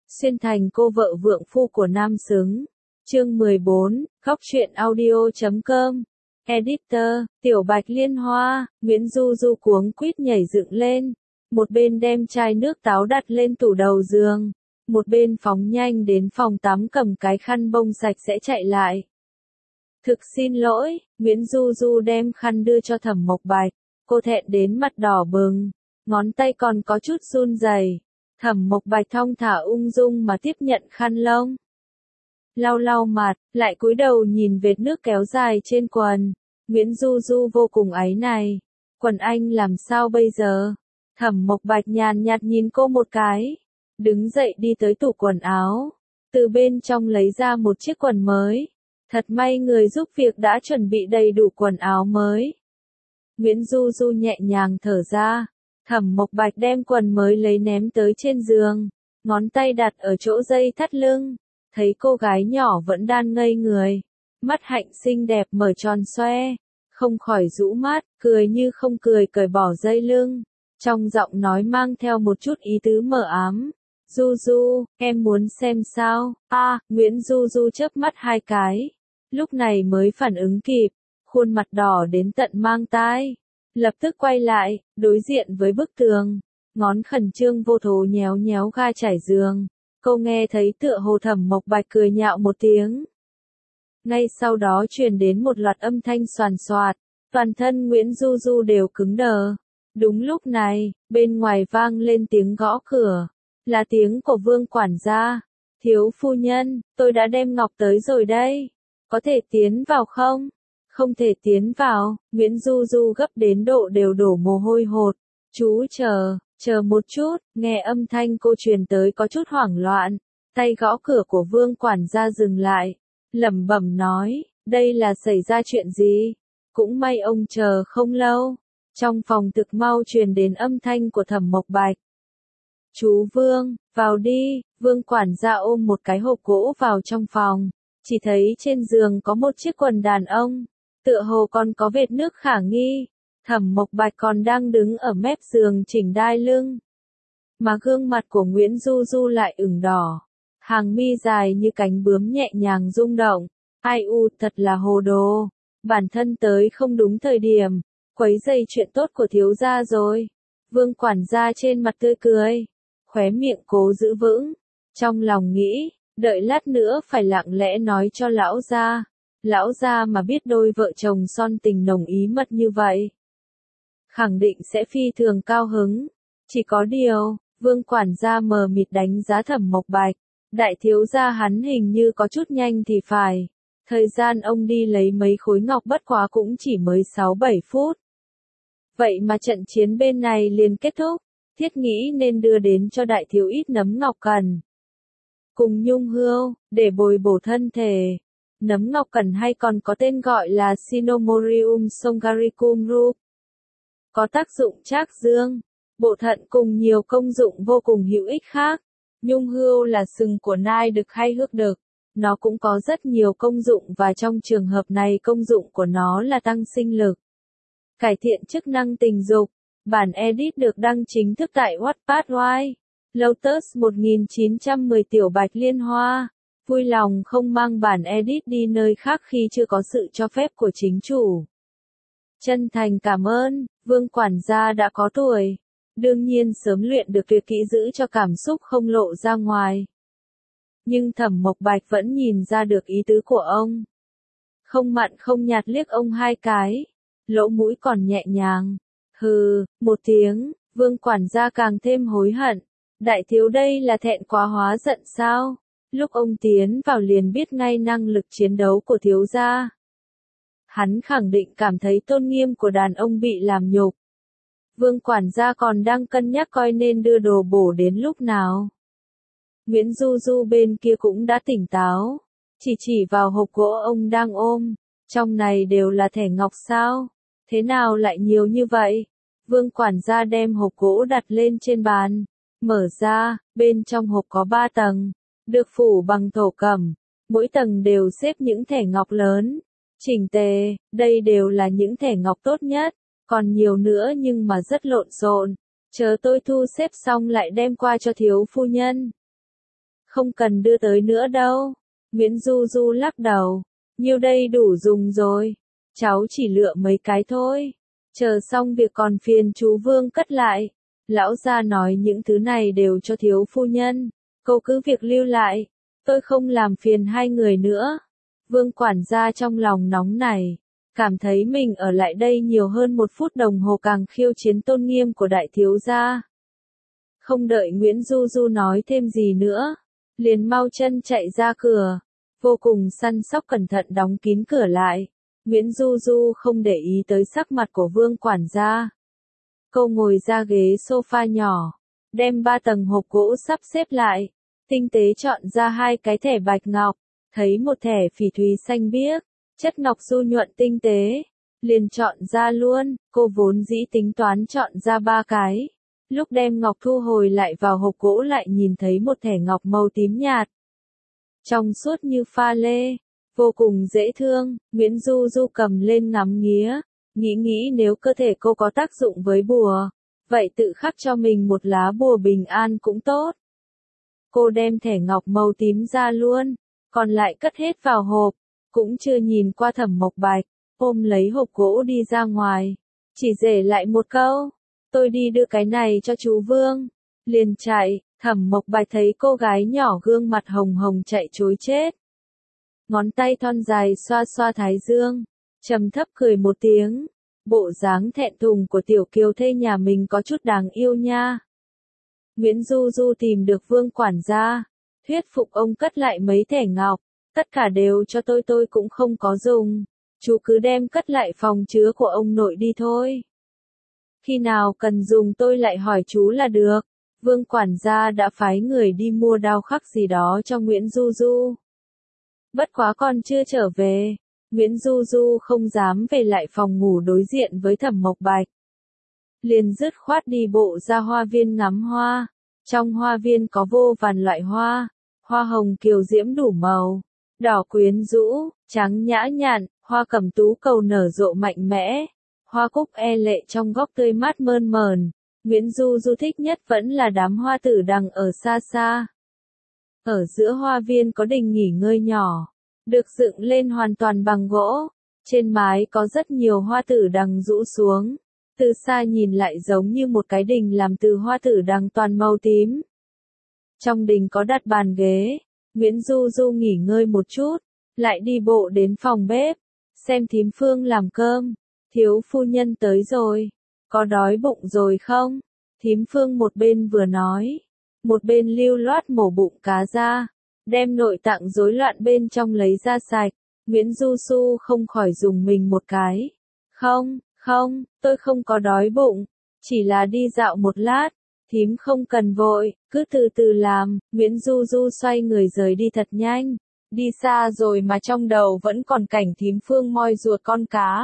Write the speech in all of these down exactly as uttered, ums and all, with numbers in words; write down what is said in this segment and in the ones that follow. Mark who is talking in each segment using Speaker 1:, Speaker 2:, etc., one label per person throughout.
Speaker 1: Xuyên thành cô vợ vượng phu của nam xứng. Chương mười bốn, góc truyện audio chấm com. Editor, Tiểu Bạch Liên Hoa, Nguyễn Du Du cuống quýt nhảy dựng lên. Một bên đem chai nước táo đặt lên tủ đầu giường. Một bên phóng nhanh đến phòng tắm cầm cái khăn bông sạch sẽ chạy lại. Thực xin lỗi, Nguyễn Du Du đem khăn đưa cho Thẩm Mộc Bạch. Cô thẹn đến mặt đỏ bừng. Ngón tay còn có chút run rẩy. Thẩm Mộc Bạch thong thả ung dung mà tiếp nhận khăn lông. Lau lau mặt, lại cúi đầu nhìn vệt nước kéo dài trên quần. Nguyễn Du Du vô cùng áy này. Quần anh làm sao bây giờ? Thẩm Mộc Bạch nhàn nhạt nhìn cô một cái. Đứng dậy đi tới tủ quần áo. Từ bên trong lấy ra một chiếc quần mới. Thật may người giúp việc đã chuẩn bị đầy đủ quần áo mới. Nguyễn Du Du nhẹ nhàng thở ra. Thẩm Mộc Bạch đem quần mới lấy ném tới trên giường. Ngón tay đặt ở chỗ dây thắt lưng. Thấy cô gái nhỏ vẫn đang ngây người. Mắt hạnh xinh đẹp mở tròn xoe. Không khỏi rũ mắt, cười như không cười cởi bỏ dây lưng. Trong giọng nói mang theo một chút ý tứ mờ ám. Du Du, em muốn xem sao? A, à, Nguyễn Du Du chớp mắt hai cái. Lúc này mới phản ứng kịp. Khuôn mặt đỏ đến tận mang tai. Lập tức quay lại, đối diện với bức tường. Ngón khẩn trương vô thố nhéo nhéo ga trải giường. Cô nghe thấy tựa hồ Thẩm Mộc Bạch cười nhạo một tiếng. Ngay sau đó truyền đến một loạt âm thanh xoàn xoạt. Toàn thân Nguyễn Du Du đều cứng đờ. Đúng lúc này, bên ngoài vang lên tiếng gõ cửa. Là tiếng của Vương quản gia. Thiếu phu nhân, tôi đã đem ngọc tới rồi đây. Có thể tiến vào không? Không thể tiến vào, Nguyễn Du Du gấp đến độ đều đổ mồ hôi hột. Chú chờ, chờ một chút, nghe âm thanh cô truyền tới có chút hoảng loạn. Tay gõ cửa của Vương quản gia dừng lại. Lẩm bẩm nói, đây là xảy ra chuyện gì? Cũng may ông chờ không lâu. Trong phòng thực mau truyền đến âm thanh của Thẩm Mộc Bạch. Chú Vương, vào đi, Vương quản gia ôm một cái hộp gỗ vào trong phòng. Chỉ thấy trên giường có một chiếc quần đàn ông. Tựa hồ còn có vệt nước khả nghi. Thẩm Mộc Bạch còn đang đứng ở mép giường chỉnh đai lưng. Mà gương mặt của Nguyễn Du Du lại ửng đỏ. Hàng mi dài như cánh bướm nhẹ nhàng rung động. Ai u, thật là hồ đồ. Bản thân tới không đúng thời điểm. Quấy rầy chuyện tốt của thiếu gia rồi. Vương quản gia trên mặt tươi cười. Khóe miệng cố giữ vững. Trong lòng nghĩ, đợi lát nữa phải lặng lẽ nói cho lão gia. Lão gia mà biết đôi vợ chồng son tình nồng ý mật như vậy. Khẳng định sẽ phi thường cao hứng. Chỉ có điều, Vương quản gia mờ mịt đánh giá Thẩm Mộc Bạch. Đại thiếu gia hắn hình như có chút nhanh thì phải. Thời gian ông đi lấy mấy khối ngọc bất quá cũng chỉ mới sáu bảy phút. Vậy mà trận chiến bên này liền kết thúc. Thiết nghĩ nên đưa đến cho đại thiếu ít nấm ngọc cần. Cùng nhung hươu, để bồi bổ thân thể. Nấm ngọc cần hay còn có tên gọi là Sinomorium songaricum rup. Có tác dụng trác dương, bổ thận cùng nhiều công dụng vô cùng hữu ích khác. Nhung hươu là sừng của nai đực hay hước đực. Nó cũng có rất nhiều công dụng và trong trường hợp này công dụng của nó là tăng sinh lực. Cải thiện chức năng tình dục. Bản edit được đăng chính thức tại Wattpad Y. Lotus một nghìn chín trăm mười Tiểu Bạch Liên Hoa. Vui lòng không mang bản edit đi nơi khác khi chưa có sự cho phép của chính chủ. Chân thành cảm ơn, Vương quản gia đã có tuổi. Đương nhiên sớm luyện được tuyệt kỹ giữ cho cảm xúc không lộ ra ngoài. Nhưng Thẩm Mộc Bạch vẫn nhìn ra được ý tứ của ông. Không mặn không nhạt liếc ông hai cái. Lỗ mũi còn nhẹ nhàng. Hừ, một tiếng, Vương quản gia càng thêm hối hận. Đại thiếu đây là thẹn quá hóa giận sao? Lúc ông tiến vào liền biết ngay năng lực chiến đấu của thiếu gia. Hắn khẳng định cảm thấy tôn nghiêm của đàn ông bị làm nhục. Vương quản gia còn đang cân nhắc coi nên đưa đồ bổ đến lúc nào. Nguyễn Du Du bên kia cũng đã tỉnh táo. Chỉ chỉ vào hộp gỗ ông đang ôm. Trong này đều là thẻ ngọc sao? Thế nào lại nhiều như vậy? Vương quản gia đem hộp gỗ đặt lên trên bàn. Mở ra, bên trong hộp có ba tầng. Được phủ bằng thổ cẩm. Mỗi tầng đều xếp những thẻ ngọc lớn. Chỉnh tề, đây đều là những thẻ ngọc tốt nhất. Còn nhiều nữa nhưng mà rất lộn xộn. Chờ tôi thu xếp xong lại đem qua cho thiếu phu nhân. Không cần đưa tới nữa đâu. Nguyễn Du Du lắc đầu. Nhiêu đây đủ dùng rồi. Cháu chỉ lựa mấy cái thôi. Chờ xong việc còn phiền chú Vương cất lại. Lão gia nói những thứ này đều cho thiếu phu nhân. Cô cứ việc lưu lại. Tôi không làm phiền hai người nữa. Vương quản gia trong lòng nóng này. Cảm thấy mình ở lại đây nhiều hơn một phút đồng hồ càng khiêu chiến tôn nghiêm của đại thiếu gia. Không đợi Nguyễn Du Du nói thêm gì nữa. Liền mau chân chạy ra cửa. Vô cùng săn sóc cẩn thận đóng kín cửa lại. Nguyễn Du Du không để ý tới sắc mặt của Vương quản gia. Cô ngồi ra ghế sofa nhỏ. Đem ba tầng hộp gỗ sắp xếp lại. Tinh tế chọn ra hai cái thẻ bạch ngọc. Thấy một thẻ phỉ thúy xanh biếc. Chất ngọc du nhuận tinh tế. Liền chọn ra luôn. Cô vốn dĩ tính toán chọn ra ba cái. Lúc đem ngọc thu hồi lại vào hộp gỗ lại nhìn thấy một thẻ ngọc màu tím nhạt. Trong suốt như pha lê. Vô cùng dễ thương. Nguyễn Du Du cầm lên ngắm nghía. Nghĩ nghĩ nếu cơ thể cô có tác dụng với bùa. Vậy tự khắc cho mình một lá bùa bình an cũng tốt. Cô đem thẻ ngọc màu tím ra luôn. Còn lại cất hết vào hộp. Cũng chưa nhìn qua Thẩm Mộc Bạch. Ôm lấy hộp gỗ đi ra ngoài. Chỉ để lại một câu. Tôi đi đưa cái này cho chú Vương. Liền chạy. Thẩm Mộc Bạch thấy cô gái nhỏ gương mặt hồng hồng chạy trối chết. Ngón tay thon dài xoa xoa thái dương. Trầm thấp cười một tiếng. Bộ dáng thẹn thùng của tiểu kiều thê nhà mình có chút đáng yêu nha. Nguyễn Du Du tìm được Vương quản gia. Thuyết phục ông cất lại mấy thẻ ngọc. Tất cả đều cho tôi tôi cũng không có dùng. Chú cứ đem cất lại phòng chứa của ông nội đi thôi. Khi nào cần dùng tôi lại hỏi chú là được. Vương quản gia đã phái người đi mua đao khắc gì đó cho Nguyễn Du Du. Bất quá còn chưa trở về. Nguyễn Du Du không dám về lại phòng ngủ đối diện với Thẩm Mộc Bạch. Liền dứt khoát đi bộ ra hoa viên ngắm hoa. Trong hoa viên có vô vàn loại hoa. Hoa hồng kiều diễm đủ màu. Đỏ quyến rũ, trắng nhã nhặn, hoa cẩm tú cầu nở rộ mạnh mẽ. Hoa cúc e lệ trong góc tươi mát mơn mờn. Nguyễn Du Du thích nhất vẫn là đám hoa tử đằng ở xa xa. Ở giữa hoa viên có đình nghỉ ngơi nhỏ. Được dựng lên hoàn toàn bằng gỗ. Trên mái có rất nhiều hoa tử đằng rũ xuống. Từ xa nhìn lại giống như một cái đình làm từ hoa tử đằng toàn màu tím. Trong đình có đặt bàn ghế. Nguyễn Du Du nghỉ ngơi một chút. Lại đi bộ đến phòng bếp. Xem thím Phương làm cơm. Thiếu phu nhân tới rồi. Có đói bụng rồi không? Thím Phương một bên vừa nói. Một bên lưu loát mổ bụng cá ra. Đem nội tạng rối loạn bên trong lấy ra sạch. Nguyễn Du Du không khỏi dùng mình một cái. Không, không, tôi không có đói bụng. Chỉ là đi dạo một lát. Thím không cần vội, cứ từ từ làm. Nguyễn Du Du xoay người rời đi thật nhanh. Đi xa rồi mà trong đầu vẫn còn cảnh thím Phương moi ruột con cá.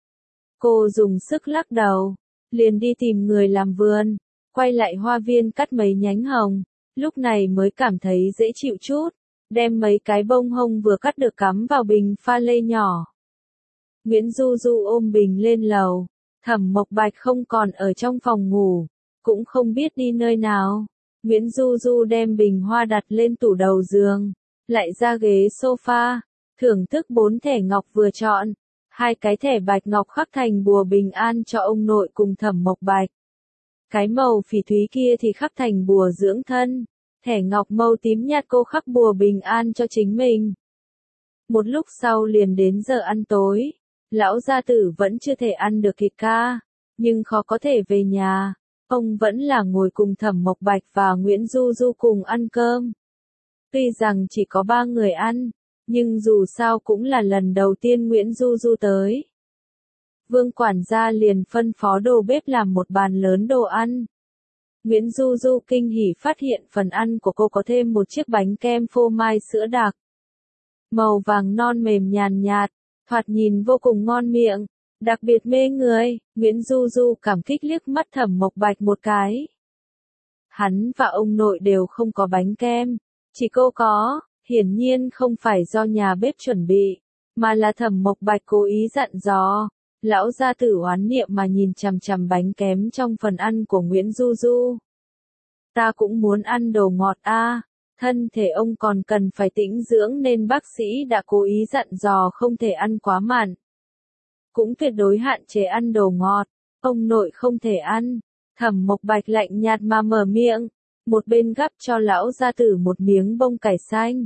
Speaker 1: Cô dùng sức lắc đầu. Liền đi tìm người làm vườn. Quay lại hoa viên cắt mấy nhánh hồng. Lúc này mới cảm thấy dễ chịu chút. Đem mấy cái bông hồng vừa cắt được cắm vào bình pha lê nhỏ. Nguyễn Du Du ôm bình lên lầu. Thẩm Mộc Bạch không còn ở trong phòng ngủ. Cũng không biết đi nơi nào. Nguyễn Du Du đem bình hoa đặt lên tủ đầu giường. Lại ra ghế sofa. Thưởng thức bốn thẻ ngọc vừa chọn. Hai cái thẻ bạch ngọc khắc thành bùa bình an cho ông nội cùng Thẩm Mộc Bạch. Cái màu phỉ thúy kia thì khắc thành bùa dưỡng thân. Thẻ ngọc màu tím nhạt cô khắc bùa bình an cho chính mình. Một lúc sau liền đến giờ ăn tối. Lão gia tử vẫn chưa thể ăn được thịt ca. Nhưng khó có thể về nhà. Ông vẫn là ngồi cùng Thẩm Mộc Bạch và Nguyễn Du Du cùng ăn cơm. Tuy rằng chỉ có ba người ăn. Nhưng dù sao cũng là lần đầu tiên Nguyễn Du Du tới. Vương quản gia liền phân phó đầu bếp làm một bàn lớn đồ ăn. Nguyễn Du Du kinh hỉ phát hiện phần ăn của cô có thêm một chiếc bánh kem phô mai sữa đặc. Màu vàng non mềm nhàn nhạt, thoạt nhìn vô cùng ngon miệng, đặc biệt mê người. Nguyễn Du Du cảm kích liếc mắt Thẩm Mộc Bạch một cái. Hắn và ông nội đều không có bánh kem, chỉ cô có, hiển nhiên không phải do nhà bếp chuẩn bị, mà là Thẩm Mộc Bạch cố ý dặn dò. Lão gia tử oán niệm mà nhìn chằm chằm bánh kém trong phần ăn của Nguyễn Du Du. Ta cũng muốn ăn đồ ngọt a. À. Thân thể ông còn cần phải tĩnh dưỡng nên bác sĩ đã cố ý dặn dò không thể ăn quá mặn. Cũng tuyệt đối hạn chế ăn đồ ngọt, ông nội không thể ăn. Thẩm Mộc Bạch lạnh nhạt mà mở miệng, một bên gắp cho lão gia tử một miếng bông cải xanh.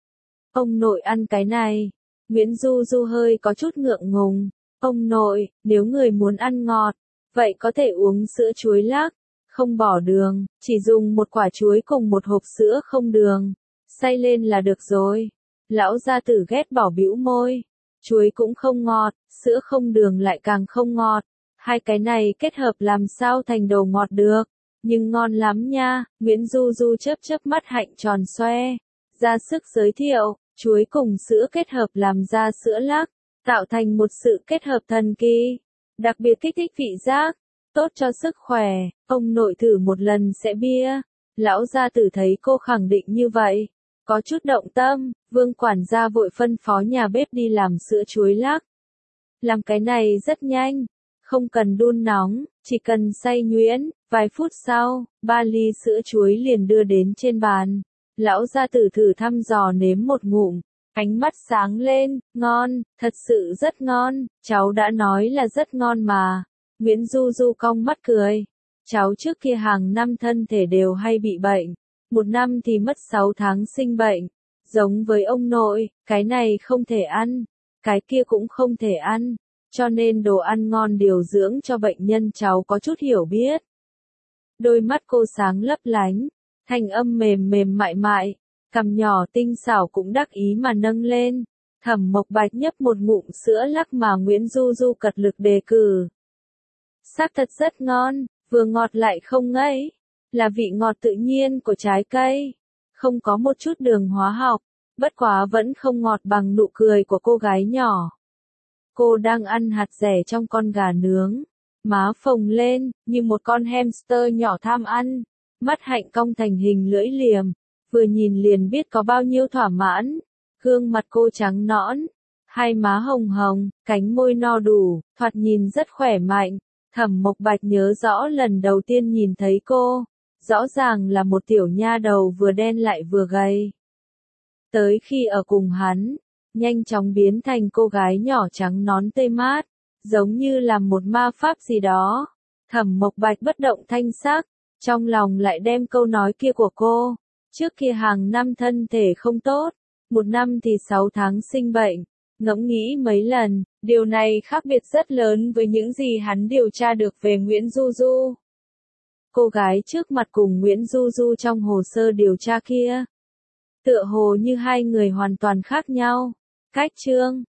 Speaker 1: Ông nội ăn cái này. Nguyễn Du Du hơi có chút ngượng ngùng. Ông nội, nếu người muốn ăn ngọt, vậy có thể uống sữa chuối lắc, không bỏ đường, chỉ dùng một quả chuối cùng một hộp sữa không đường, xay lên là được rồi. Lão gia tử ghét bỏ bĩu môi, chuối cũng không ngọt, sữa không đường lại càng không ngọt, hai cái này kết hợp làm sao thành đồ ngọt được, nhưng ngon lắm nha. Nguyễn Du Du chớp chớp mắt hạnh tròn xoe, ra sức giới thiệu, chuối cùng sữa kết hợp làm ra sữa lắc, tạo thành một sự kết hợp thần kỳ, đặc biệt kích thích vị giác, tốt cho sức khỏe. Ông nội thử một lần sẽ bia. Lão gia tử thấy cô khẳng định như vậy, có chút động tâm. Vương quản gia vội phân phó nhà bếp đi làm sữa chuối lắc. Làm cái này rất nhanh, không cần đun nóng, chỉ cần xay nhuyễn. Vài phút sau, ba ly sữa chuối liền đưa đến trên bàn. Lão gia tử thử thăm dò nếm một ngụm, ánh mắt sáng lên, ngon, thật sự rất ngon, cháu đã nói là rất ngon mà. Nguyễn Du Du cong mắt cười, cháu trước kia hàng năm thân thể đều hay bị bệnh, một năm thì mất sáu tháng sinh bệnh, giống với ông nội, cái này không thể ăn, cái kia cũng không thể ăn, cho nên đồ ăn ngon điều dưỡng cho bệnh nhân cháu có chút hiểu biết. Đôi mắt cô sáng lấp lánh, thanh âm mềm mềm mại mại, cằm nhỏ tinh xảo cũng đắc ý mà nâng lên. Thẩm Mộc Bạch nhấp một ngụm sữa lắc mà Nguyễn Du Du cật lực đề cử. Xác thật rất ngon, vừa ngọt lại không ngấy, là vị ngọt tự nhiên của trái cây, không có một chút đường hóa học, bất quá vẫn không ngọt bằng nụ cười của cô gái nhỏ. Cô đang ăn hạt dẻ trong con gà nướng, má phồng lên, như một con hamster nhỏ tham ăn, mắt hạnh cong thành hình lưỡi liềm, vừa nhìn liền biết có bao nhiêu thỏa mãn. Gương mặt cô trắng nõn, hai má hồng hồng, cánh môi no đủ, thoạt nhìn rất khỏe mạnh. Thẩm Mộc Bạch nhớ rõ lần đầu tiên nhìn thấy cô, rõ ràng là một tiểu nha đầu vừa đen lại vừa gầy. Tới khi ở cùng hắn, nhanh chóng biến thành cô gái nhỏ trắng nón tê mát, giống như là một ma pháp gì đó. Thẩm Mộc Bạch bất động thanh sắc, trong lòng lại đem câu nói kia của cô, trước kia hàng năm thân thể không tốt, một năm thì sáu tháng sinh bệnh, ngẫm nghĩ mấy lần, điều này khác biệt rất lớn với những gì hắn điều tra được về Nguyễn Du Du. Cô gái trước mặt cùng Nguyễn Du Du trong hồ sơ điều tra kia, tựa hồ như hai người hoàn toàn khác nhau. Cách chương